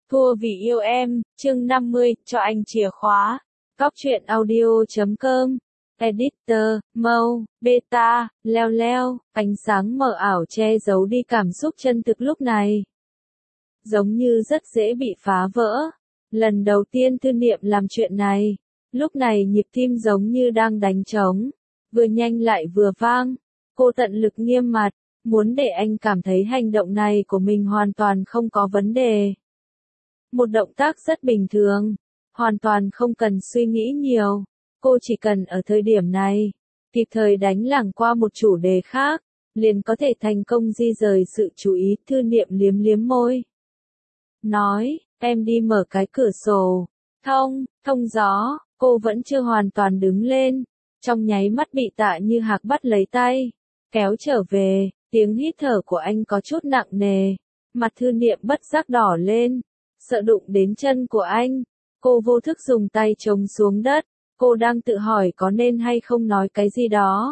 Thua vì yêu em, chương 50, cho anh chìa khóa. Góc truyện audio.com. Editor, Mâu, Beta, Leo Leo, ánh sáng mờ ảo che giấu đi cảm xúc chân thực lúc này. Giống như rất dễ bị phá vỡ. Lần đầu tiên Thư Niệm làm chuyện này. Lúc này nhịp tim giống như đang đánh trống. Vừa nhanh lại vừa vang. Cô tận lực nghiêm mặt, muốn để anh cảm thấy hành động này của mình hoàn toàn không có vấn đề. Một động tác rất bình thường, hoàn toàn không cần suy nghĩ nhiều. Cô chỉ cần ở thời điểm này, kịp thời đánh lảng qua một chủ đề khác, liền có thể thành công di rời sự chú ý. Thư Niệm liếm liếm môi. Nói, em đi mở cái cửa sổ. Thông gió, cô vẫn chưa hoàn toàn đứng lên. Trong nháy mắt bị Tạ Như Hạc bắt lấy tay, kéo trở về, tiếng hít thở của anh có chút nặng nề. Mặt Thư Niệm bất giác đỏ lên, sợ đụng đến chân của anh. Cô vô thức dùng tay chống xuống đất, cô đang tự hỏi có nên hay không nói cái gì đó.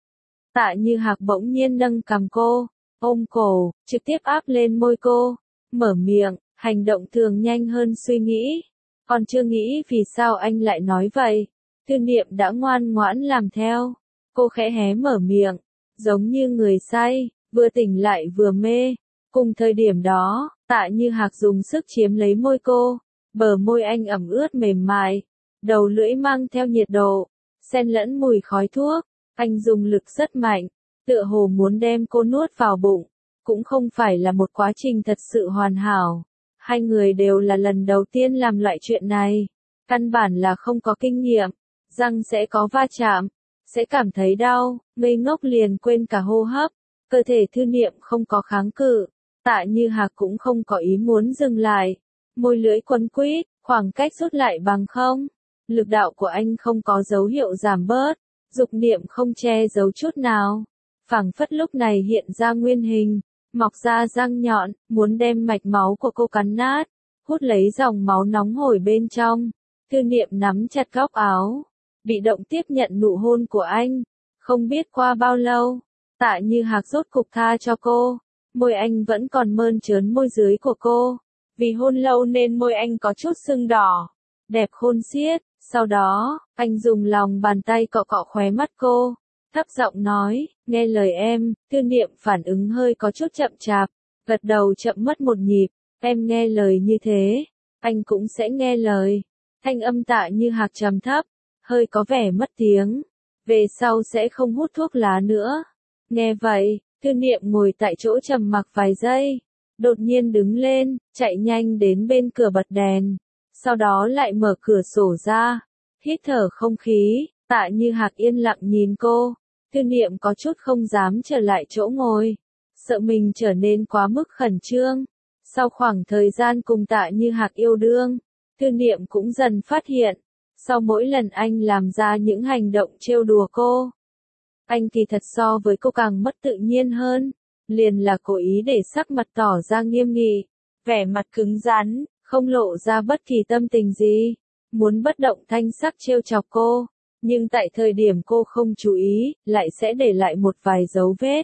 Tạ Như Hạc bỗng nhiên nâng cằm cô, ôm cổ, trực tiếp áp lên môi cô, mở miệng, hành động thường nhanh hơn suy nghĩ. Còn chưa nghĩ vì sao anh lại nói vậy, Thư Niệm đã ngoan ngoãn làm theo. Cô khẽ hé mở miệng, giống như người say, vừa tỉnh lại vừa mê. Cùng thời điểm đó, Tạ Như Hạc dùng sức chiếm lấy môi cô, bờ môi anh ẩm ướt mềm mại, đầu lưỡi mang theo nhiệt độ, xen lẫn mùi khói thuốc. Anh dùng lực rất mạnh, tựa hồ muốn đem cô nuốt vào bụng. Cũng không phải là một quá trình thật sự hoàn hảo. Hai người đều là lần đầu tiên làm loại chuyện này, căn bản là không có kinh nghiệm, răng sẽ có va chạm, sẽ cảm thấy đau, ngây ngốc liền quên cả hô hấp. Cơ thể Thư Niệm không có kháng cự, Tạ Như Hạc cũng không có ý muốn dừng lại. Môi lưỡi quấn quýt, khoảng cách rút lại bằng không. Lực đạo của anh không có dấu hiệu giảm bớt, dục niệm không che giấu chút nào. Phảng phất lúc này hiện ra nguyên hình, mọc ra răng nhọn, muốn đem mạch máu của cô cắn nát, hút lấy dòng máu nóng hổi bên trong. Thư Niệm nắm chặt góc áo, bị động tiếp nhận nụ hôn của anh. Không biết qua bao lâu, Tạ Như Hạc rốt cục tha cho cô. Môi anh vẫn còn mơn trớn môi dưới của cô. Vì hôn lâu nên môi anh có chút sưng đỏ. Đẹp khôn xiết. Sau đó, anh dùng lòng bàn tay cọ cọ khóe mắt cô. Thấp giọng nói, nghe lời em. Thư Niệm phản ứng hơi có chút chậm chạp, gật đầu chậm mất một nhịp. Em nghe lời như thế, anh cũng sẽ nghe lời. Thanh âm Tạ Như Hạc trầm thấp, hơi có vẻ mất tiếng. Về sau sẽ không hút thuốc lá nữa. Nghe vậy, Thư Niệm ngồi tại chỗ trầm mặc vài giây, đột nhiên đứng lên, chạy nhanh đến bên cửa bật đèn, sau đó lại mở cửa sổ ra, hít thở không khí. Tạ Như Hạc yên lặng nhìn cô. Thư Niệm có chút không dám trở lại chỗ ngồi, sợ mình trở nên quá mức khẩn trương. Sau khoảng thời gian cùng Tạ Như Hạc yêu đương, Thư Niệm cũng dần phát hiện, sau mỗi lần anh làm ra những hành động trêu đùa cô, anh kỳ thật so với cô càng mất tự nhiên hơn, liền là cố ý để sắc mặt tỏ ra nghiêm nghị, vẻ mặt cứng rắn, không lộ ra bất kỳ tâm tình gì, muốn bất động thanh sắc trêu chọc cô, nhưng tại thời điểm cô không chú ý, lại sẽ để lại một vài dấu vết.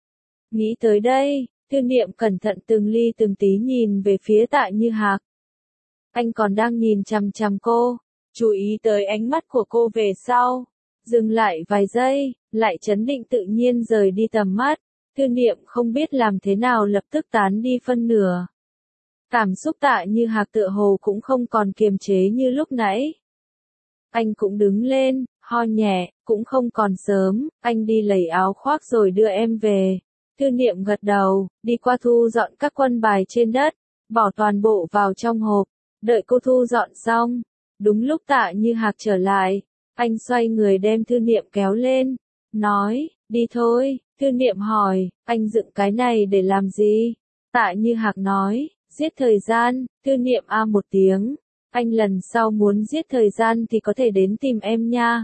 Nghĩ tới đây, Thư Niệm cẩn thận từng ly từng tí nhìn về phía Tạ Như Hạc. Anh còn đang nhìn chằm chằm cô, chú ý tới ánh mắt của cô về sau. Dừng lại vài giây, lại trấn định tự nhiên rời đi tầm mắt. Thư Niệm không biết làm thế nào lập tức tán đi phân nửa. Cảm xúc Tạ Như Hạc tựa hồ cũng không còn kiềm chế như lúc nãy. Anh cũng đứng lên, ho nhẹ, cũng không còn sớm, anh đi lấy áo khoác rồi đưa em về. Thư Niệm gật đầu, đi qua thu dọn các quân bài trên đất, bỏ toàn bộ vào trong hộp, đợi cô thu dọn xong. Đúng lúc Tạ Như Hạc trở lại, anh xoay người đem Thư Niệm kéo lên, nói, đi thôi. Thư Niệm hỏi, anh dựng cái này để làm gì? Tạ Như Hạc nói, giết thời gian. Thư Niệm a một tiếng, anh lần sau muốn giết thời gian thì có thể đến tìm em nha.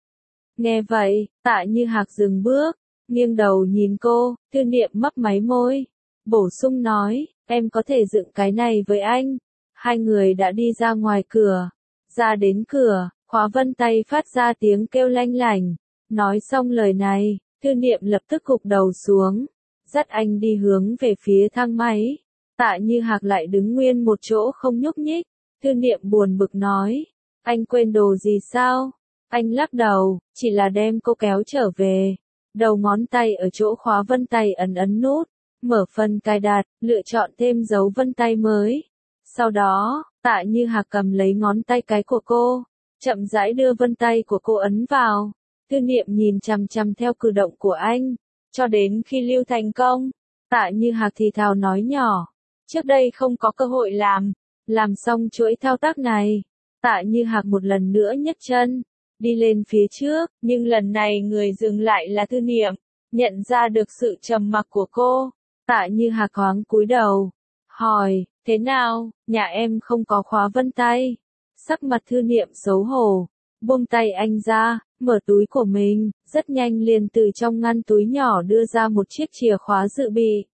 Nghe vậy, Tạ Như Hạc dừng bước, nghiêng đầu nhìn cô. Thư Niệm mấp máy môi, bổ sung nói, em có thể dựng cái này với anh. Hai người đã đi ra ngoài cửa, ra đến cửa, khóa vân tay phát ra tiếng kêu lanh lảnh. Nói xong lời này, Thư Niệm lập tức gục đầu xuống, dắt anh đi hướng về phía thang máy. Tạ Như Hạc lại đứng nguyên một chỗ không nhúc nhích. Thư Niệm buồn bực nói, anh quên đồ gì sao? Anh lắc đầu, chỉ là đem cô kéo trở về. Đầu ngón tay ở chỗ khóa vân tay ấn nút, mở phần cài đặt, lựa chọn thêm dấu vân tay mới. Sau đó, Tạ Như Hạc cầm lấy ngón tay cái của cô, chậm rãi đưa vân tay của cô ấn vào. Thư Niệm nhìn chằm chằm theo cử động của anh, cho đến khi lưu thành công. Tạ Như Hạc thì thào nói nhỏ, trước đây không có cơ hội làm xong chuỗi thao tác này. Tạ Như Hạc một lần nữa nhấc chân, đi lên phía trước, nhưng lần này người dừng lại là Thư Niệm, nhận ra được sự trầm mặc của cô. Tạ Như Hạc thoáng cúi đầu, hỏi, thế nào, nhà em không có khóa vân tay? Sắc mặt Thư Niệm xấu hổ, buông tay anh ra, mở túi của mình, rất nhanh liền từ trong ngăn túi nhỏ đưa ra một chiếc chìa khóa dự bị.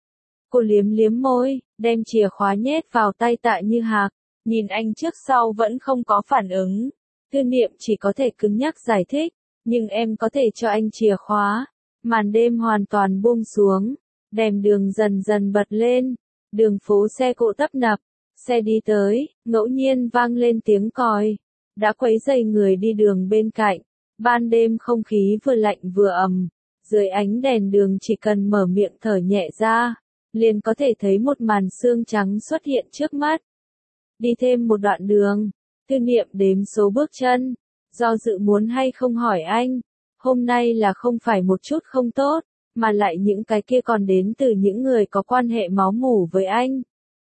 Cô liếm liếm môi, đem chìa khóa nhét vào tay Tạ Như Hạc, nhìn anh trước sau vẫn không có phản ứng. Thư Niệm chỉ có thể cứng nhắc giải thích, nhưng em có thể cho anh chìa khóa. Màn đêm hoàn toàn buông xuống, đèn đường dần dần bật lên, đường phố xe cộ tấp nập, xe đi tới, ngẫu nhiên vang lên tiếng còi, đã quấy rầy người đi đường bên cạnh. Ban đêm không khí vừa lạnh vừa ẩm, dưới ánh đèn đường chỉ cần mở miệng thở nhẹ ra, liền có thể thấy một màn xương trắng xuất hiện trước mắt. Đi thêm một đoạn đường, Thư Niệm đếm số bước chân, do dự muốn hay không hỏi anh, hôm nay là không phải một chút không tốt, mà lại những cái kia còn đến từ những người có quan hệ máu mủ với anh.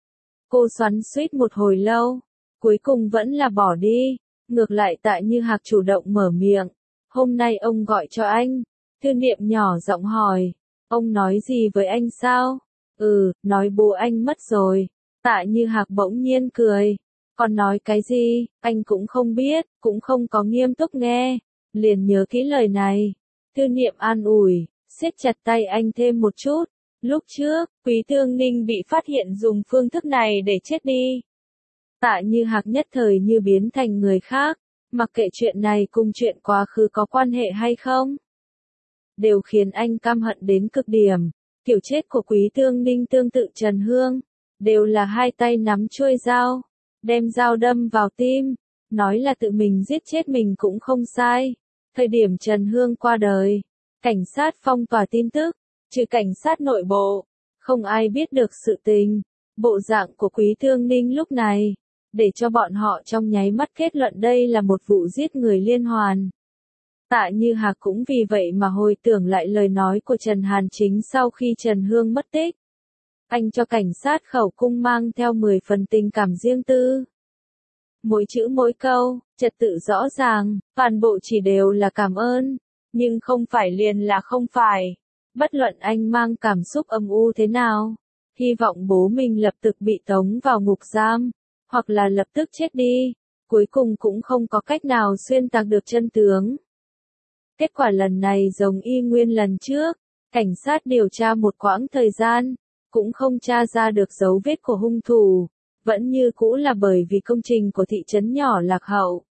Cô xoắn xuýt một hồi lâu, cuối cùng vẫn là bỏ đi, ngược lại Tạ Như Hạc chủ động mở miệng, hôm nay ông gọi cho anh. Thư Niệm nhỏ giọng hỏi, ông nói gì với anh sao? Nói bố anh mất rồi. Tạ Như Hạc bỗng nhiên cười, còn nói cái gì, anh cũng không biết, cũng không có nghiêm túc nghe, liền nhớ kỹ lời này. Thư Niệm an ủi, siết chặt tay anh thêm một chút, lúc trước, Quý Thương Ninh bị phát hiện dùng phương thức này để chết đi. Tạ Như Hạc nhất thời như biến thành người khác, mặc kệ chuyện này cùng chuyện quá khứ có quan hệ hay không, đều khiến anh căm hận đến cực điểm. Kiểu chết của Quý Thương Ninh tương tự Trần Hương, đều là hai tay nắm chuôi dao, đem dao đâm vào tim, nói là tự mình giết chết mình cũng không sai. Thời điểm Trần Hương qua đời, cảnh sát phong tỏa tin tức, trừ cảnh sát nội bộ, không ai biết được sự tình. Bộ dạng của Quý Thương Ninh lúc này, để cho bọn họ trong nháy mắt kết luận đây là một vụ giết người liên hoàn. Tạ Như Hạc cũng vì vậy mà hồi tưởng lại lời nói của Trần Hàn Chính sau khi Trần Hương mất tích. Anh cho cảnh sát khẩu cung mang theo 10 phần tình cảm riêng tư. Mỗi chữ mỗi câu, trật tự rõ ràng, toàn bộ chỉ đều là cảm ơn, nhưng không phải liền là không phải. Bất luận anh mang cảm xúc âm u thế nào, hy vọng bố mình lập tức bị tống vào ngục giam, hoặc là lập tức chết đi, cuối cùng cũng không có cách nào xuyên tạc được chân tướng. Kết quả lần này giống y nguyên lần trước, cảnh sát điều tra một quãng thời gian, cũng không tra ra được dấu vết của hung thủ, vẫn như cũ là bởi vì công trình của thị trấn nhỏ lạc hậu.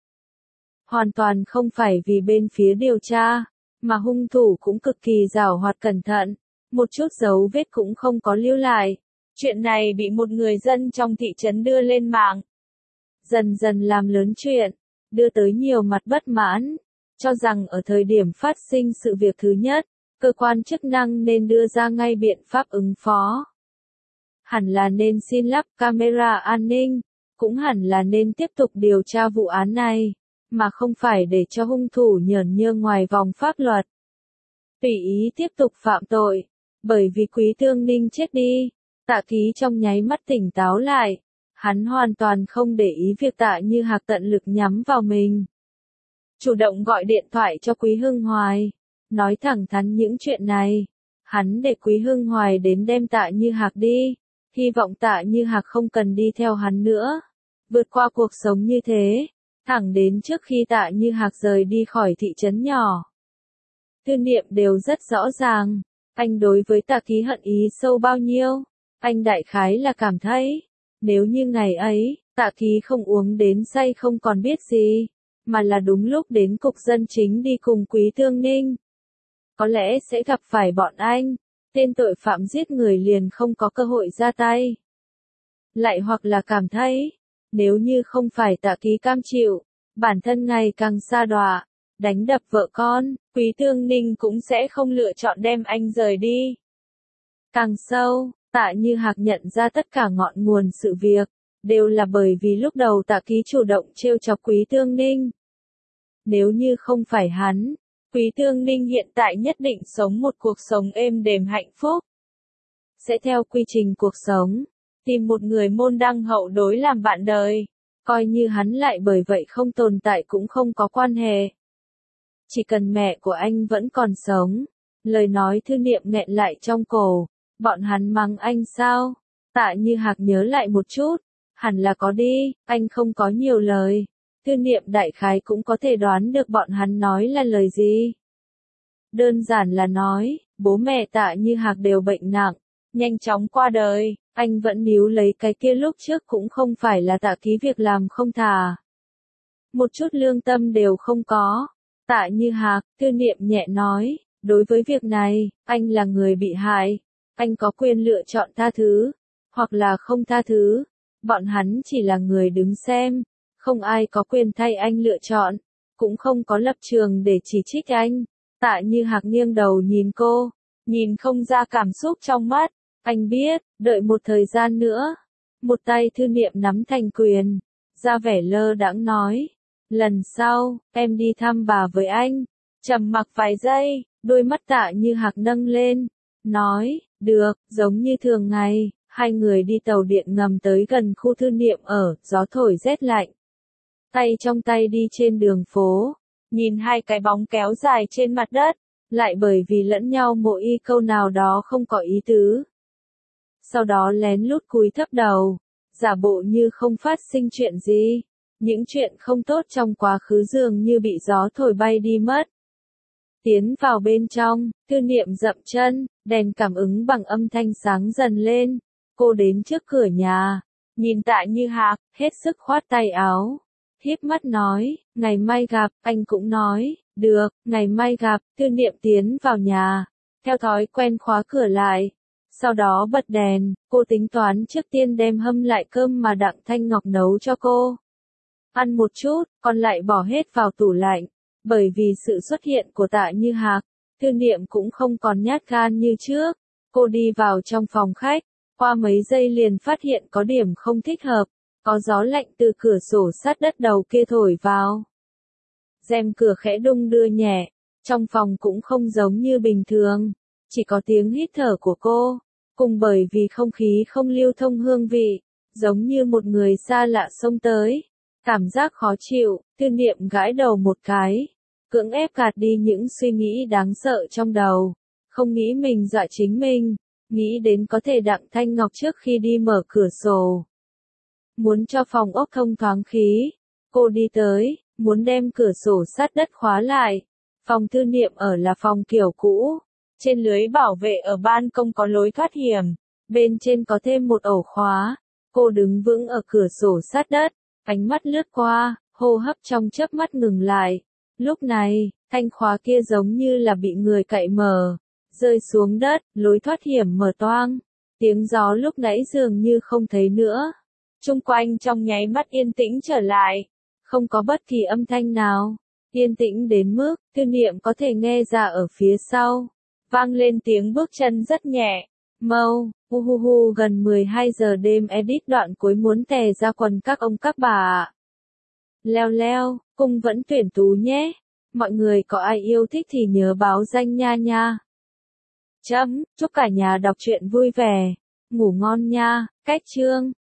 Hoàn toàn không phải vì bên phía điều tra, mà hung thủ cũng cực kỳ giàu hoạt cẩn thận, một chút dấu vết cũng không có lưu lại. Chuyện này bị một người dân trong thị trấn đưa lên mạng, dần dần làm lớn chuyện, đưa tới nhiều mặt bất mãn, cho rằng ở thời điểm phát sinh sự việc thứ nhất, cơ quan chức năng nên đưa ra ngay biện pháp ứng phó. Hẳn là nên xin lắp camera an ninh, cũng hẳn là nên tiếp tục điều tra vụ án này, mà không phải để cho hung thủ nhởn nhơ ngoài vòng pháp luật. Tùy ý tiếp tục phạm tội, bởi vì Quý Thương Ninh chết đi, Tạ Ký trong nháy mắt tỉnh táo lại, hắn hoàn toàn không để ý việc Tạ Như Hạc tận lực nhắm vào mình. Chủ động gọi điện thoại cho Quý Hưng Hoài, nói thẳng thắn những chuyện này, hắn để Quý Hưng Hoài đến đem Tạ Như Hạc đi, hy vọng Tạ Như Hạc không cần đi theo hắn nữa, vượt qua cuộc sống như thế, thẳng đến trước khi Tạ Như Hạc rời đi khỏi thị trấn nhỏ. Thư Niệm đều rất rõ ràng, anh đối với Tạ Ký hận ý sâu bao nhiêu, anh đại khái là cảm thấy, nếu như ngày ấy, Tạ Ký không uống đến say không còn biết gì, mà là đúng lúc đến cục dân chính đi cùng Quý Thương Ninh, có lẽ sẽ gặp phải bọn anh, tên tội phạm giết người liền không có cơ hội ra tay. lại hoặc là cảm thấy, nếu như không phải Tạ Ký cam chịu, bản thân ngày càng sa đọa, đánh đập vợ con, Quý Thương Ninh cũng sẽ không lựa chọn đem anh rời đi. Càng sâu, Tạ Như Hạc nhận ra tất cả ngọn nguồn sự việc, đều là bởi vì lúc đầu Tạ Ký chủ động trêu chọc Quý Thương Ninh. Nếu như không phải hắn, Quý Thương Ninh hiện tại nhất định sống một cuộc sống êm đềm hạnh phúc. Sẽ theo quy trình cuộc sống, tìm một người môn đăng hậu đối làm bạn đời, coi như hắn lại bởi vậy không tồn tại cũng không có quan hệ. Chỉ cần mẹ của anh vẫn còn sống, lời nói Thư Niệm nghẹn lại trong cổ, bọn hắn mắng anh sao? Tạ Như Hạc nhớ lại một chút, hẳn là có đi, anh không có nhiều lời. Thư Niệm đại khái cũng có thể đoán được bọn hắn nói là lời gì. Đơn giản là nói, bố mẹ Tạ Như Hạc đều bệnh nặng, nhanh chóng qua đời, anh vẫn níu lấy cái kia lúc trước cũng không phải là Tạ Ký việc làm không thà. Một chút lương tâm đều không có. Tạ Như Hạc, Thư Niệm nhẹ nói, đối với việc này, anh là người bị hại, anh có quyền lựa chọn tha thứ, hoặc là không tha thứ, bọn hắn chỉ là người đứng xem, không ai có quyền thay anh lựa chọn, cũng không có lập trường để chỉ trích anh. Tạ Như Hạc nghiêng đầu nhìn cô, nhìn không ra cảm xúc trong mắt, anh biết, đợi một thời gian nữa. Một tay Thư Niệm nắm thành quyền, ra vẻ lơ đãng nói, lần sau, em đi thăm bà với anh. Trầm mặc vài giây, đôi mắt Tạ Như Hạc nâng lên, nói, được, giống như thường ngày, hai người đi tàu điện ngầm tới gần khu Thư Niệm ở, gió thổi rét lạnh. Tay trong tay đi trên đường phố, nhìn hai cái bóng kéo dài trên mặt đất, lại bởi vì lẫn nhau mỗi câu nào đó không có ý tứ. Sau đó lén lút cúi thấp đầu, giả bộ như không phát sinh chuyện gì. Những chuyện không tốt trong quá khứ dường như bị gió thổi bay đi mất. Tiến vào bên trong, Thư Niệm dậm chân, đèn cảm ứng bằng âm thanh sáng dần lên. Cô đến trước cửa nhà, nhìn Tạ Như Hạc, hết sức khoát tay áo. Híp mắt nói, ngày mai gặp, anh cũng nói, được, ngày mai gặp. Thư Niệm tiến vào nhà, theo thói quen khóa cửa lại. Sau đó bật đèn, cô tính toán trước tiên đem hâm lại cơm mà Đặng Thanh Ngọc nấu cho cô. Ăn một chút, còn lại bỏ hết vào tủ lạnh. Bởi vì sự xuất hiện của Tạ Như Hạc, Thư Niệm cũng không còn nhát gan như trước. Cô đi vào trong phòng khách, qua mấy giây liền phát hiện có điểm không thích hợp. Có gió lạnh từ cửa sổ sát đất đầu kia thổi vào. Rèm cửa khẽ đung đưa nhẹ, trong phòng cũng không giống như bình thường. Chỉ có tiếng hít thở của cô, cùng bởi vì không khí không lưu thông hương vị, giống như một người xa lạ xông tới. Cảm giác khó chịu, Thư Niệm gãi đầu một cái, cưỡng ép gạt đi những suy nghĩ đáng sợ trong đầu, không nghĩ mình dọa chính mình, nghĩ đến có thể Đặng Thanh Ngọc trước khi đi mở cửa sổ. Muốn cho phòng ốc thông thoáng khí, cô đi tới, muốn đem cửa sổ sát đất khóa lại. Phòng Thư Niệm ở là phòng kiểu cũ, trên lưới bảo vệ ở ban công có lối thoát hiểm, bên trên có thêm một ổ khóa. Cô đứng vững ở cửa sổ sát đất. Ánh mắt lướt qua, hô hấp trong chớp mắt ngừng lại. Lúc này, thanh khóa kia giống như là bị người cậy mở, rơi xuống đất, lối thoát hiểm mở toang. Tiếng gió lúc nãy dường như không thấy nữa. Chung quanh trong nháy mắt yên tĩnh trở lại, không có bất kỳ âm thanh nào. Yên tĩnh đến mức, Thư Niệm có thể nghe ra ở phía sau. Vang lên tiếng bước chân rất nhẹ. Mau, gần 12 giờ đêm edit đoạn cuối muốn tè ra quần các ông các bà ạ. Leo leo, cung vẫn tuyển tú nhé. Mọi người có ai yêu thích thì nhớ báo danh nha nha. Chấm, chúc cả nhà đọc truyện vui vẻ. Ngủ ngon nha, cách chương.